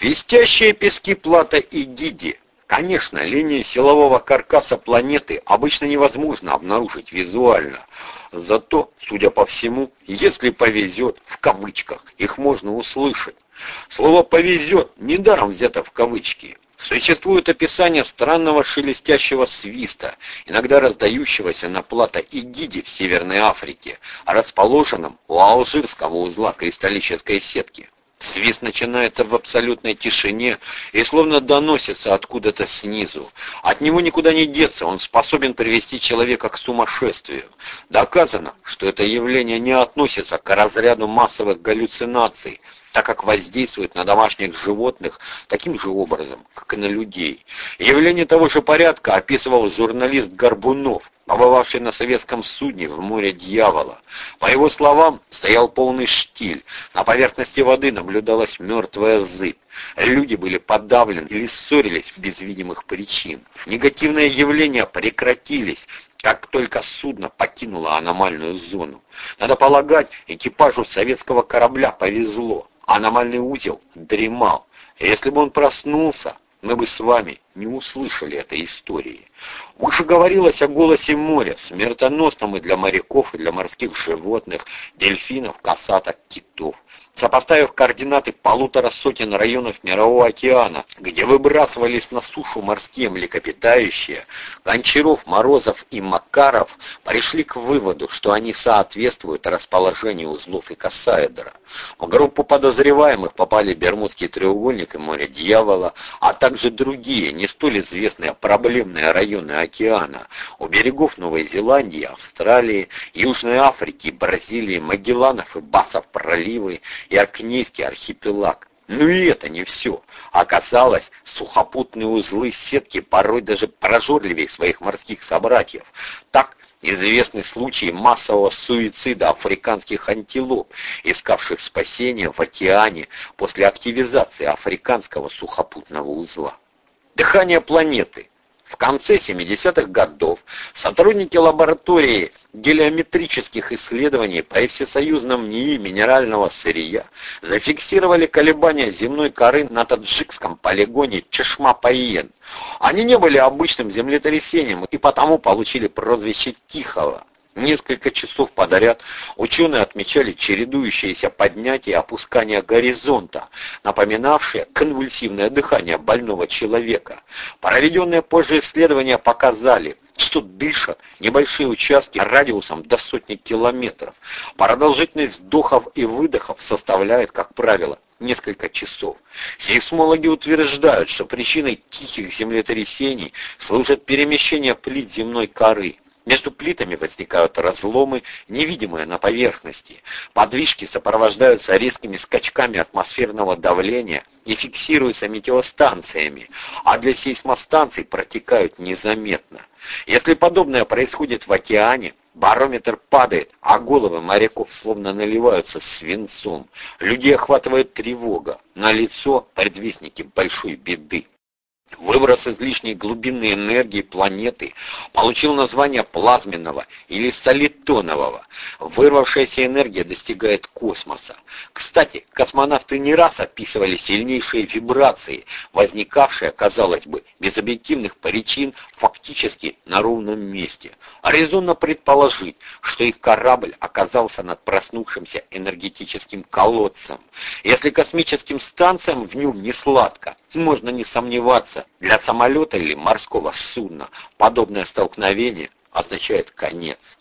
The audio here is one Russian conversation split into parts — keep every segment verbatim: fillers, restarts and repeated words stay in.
Свистящие пески Плата и Диди. Конечно, линии силового каркаса планеты обычно невозможно обнаружить визуально. Зато, судя по всему, если повезет, в кавычках, их можно услышать. Слово «повезет» недаром взято в кавычки. Существует описание странного шелестящего свиста, иногда раздающегося на Плата и Диди в Северной Африке, расположенном у алжирского узла кристаллической сетки. Свист начинается в абсолютной тишине и словно доносится откуда-то снизу. От него никуда не деться, он способен привести человека к сумасшествию. Доказано, что это явление не относится к разряду массовых галлюцинаций, так как воздействует на домашних животных таким же образом, как и на людей. Явление того же порядка описывал журналист Горбунов, побывавший на советском судне в море Дьявола. По его словам, стоял полный штиль, на поверхности воды наблюдалась мертвая зыбь. Люди были подавлены или ссорились без видимых причин. Негативные явления прекратились, как только судно покинуло аномальную зону. Надо полагать, экипажу советского корабля повезло. Аномальный узел дремал. Если бы он проснулся, мы бы с вами не услышали этой истории. Выше говорилось о голосе моря, смертоносном и для моряков, и для морских животных, дельфинов, касаток, китов. Сопоставив координаты полутора сотен районов Мирового океана, где выбрасывались на сушу морские млекопитающие, Гончаров, Морозов и Макаров пришли к выводу, что они соответствуют расположению узлов икосаэдра. В группу подозреваемых попали Бермудский треугольник и море Дьявола, а также другие, не столь известные проблемные районы океана, у берегов Новой Зеландии, Австралии, Южной Африки, Бразилии, Магелланов и Басов проливы, и Оркнейский архипелаг. Ну и это не все. Оказалось, сухопутные узлы сетки порой даже прожорливее своих морских собратьев. Так, известны случаи массового суицида африканских антилоп, искавших спасения в океане после активизации африканского сухопутного узла. Дыхание планеты. В конце семидесятых годов сотрудники лаборатории гелиометрических исследований по всесоюзном НИИ минерального сырья зафиксировали колебания земной коры на таджикском полигоне Чешма-Пайен. Они не были обычным землетрясением и потому получили прозвище Тихого. Несколько часов подряд ученые отмечали чередующиеся поднятия и опускания горизонта, напоминавшие конвульсивное дыхание больного человека. Проведенные позже исследования показали, что дышат небольшие участки радиусом до сотни километров. Продолжительность вдохов и выдохов составляет, как правило, несколько часов. Сейсмологи утверждают, что причиной тихих землетрясений служит перемещение плит земной коры. Между плитами возникают разломы, невидимые на поверхности. Подвижки сопровождаются резкими скачками атмосферного давления и фиксируются метеостанциями, а для сейсмостанций протекают незаметно. Если подобное происходит в океане, барометр падает, а головы моряков словно наливаются свинцом. Людей охватывает тревога, налицо предвестники большой беды. Выброс излишней глубинной энергии планеты получил название плазменного или солитонового. Вырвавшаяся энергия достигает космоса. Кстати, космонавты не раз описывали сильнейшие вибрации, возникавшие, казалось бы, без объективных причин, фактически на ровном месте. Резонно предположить, что их корабль оказался над проснувшимся энергетическим колодцем. Если космическим станциям в нем не сладко, можно не сомневаться, для самолета или морского судна подобное столкновение означает конец.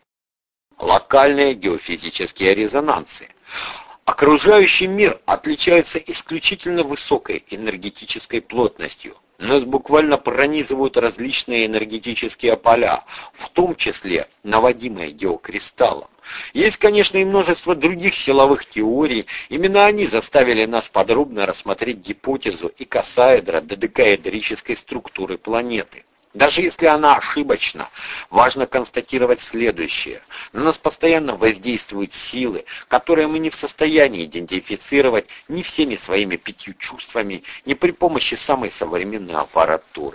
Локальные геофизические резонансы. Окружающий мир отличается исключительно высокой энергетической плотностью. Нас буквально пронизывают различные энергетические поля, в том числе наводимые геокристаллом. Есть, конечно, и множество других силовых теорий. Именно они заставили нас подробно рассмотреть гипотезу икосаэдра додекаэдрической структуры планеты. Даже если она ошибочна, важно констатировать следующее. На нас постоянно воздействуют силы, которые мы не в состоянии идентифицировать ни всеми своими пятью чувствами, ни при помощи самой современной аппаратуры.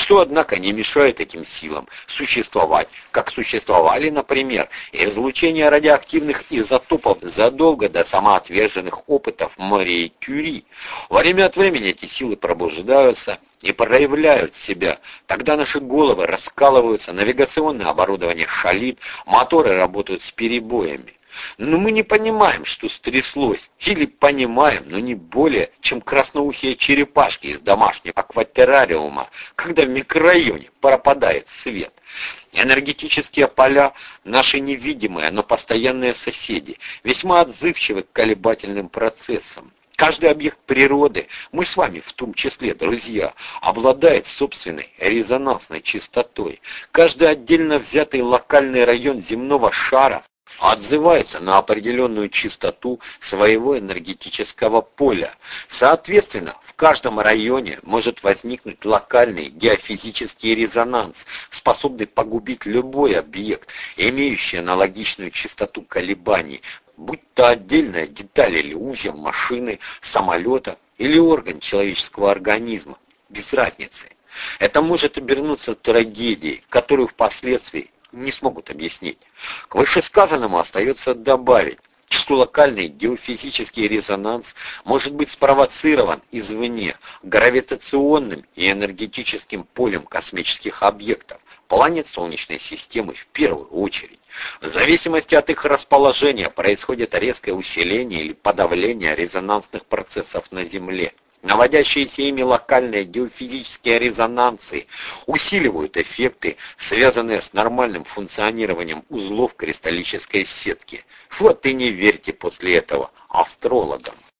Ничто, однако, не мешает этим силам существовать, как существовали, например, излучение радиоактивных изотопов задолго до самоотверженных опытов Марии Кюри. Время от времени эти силы пробуждаются и проявляют себя. Тогда наши головы раскалываются, навигационное оборудование шалит, моторы работают с перебоями. Но мы не понимаем, что стряслось, или понимаем, но не более, чем красноухие черепашки из домашнего акватериума, когда в микрорайоне пропадает свет. Энергетические поля – наши невидимые, но постоянные соседи, весьма отзывчивы к колебательным процессам. Каждый объект природы, мы с вами в том числе, друзья, обладает собственной резонансной частотой. Каждый отдельно взятый локальный район земного шара отзывается на определенную частоту своего энергетического поля. Соответственно, в каждом районе может возникнуть локальный геофизический резонанс, способный погубить любой объект, имеющий аналогичную частоту колебаний, будь то отдельная деталь или узел машины, самолета или орган человеческого организма, без разницы. Это может обернуться трагедией, которую впоследствии не смогут объяснить. К вышесказанному остается добавить, что локальный геофизический резонанс может быть спровоцирован извне гравитационным и энергетическим полем космических объектов, планет Солнечной системы в первую очередь. В зависимости от их расположения происходит резкое усиление или подавление резонансных процессов на Земле. Наводящиеся ими локальные геофизические резонансы усиливают эффекты, связанные с нормальным функционированием узлов кристаллической сетки. Вот и не верьте после этого астрологам.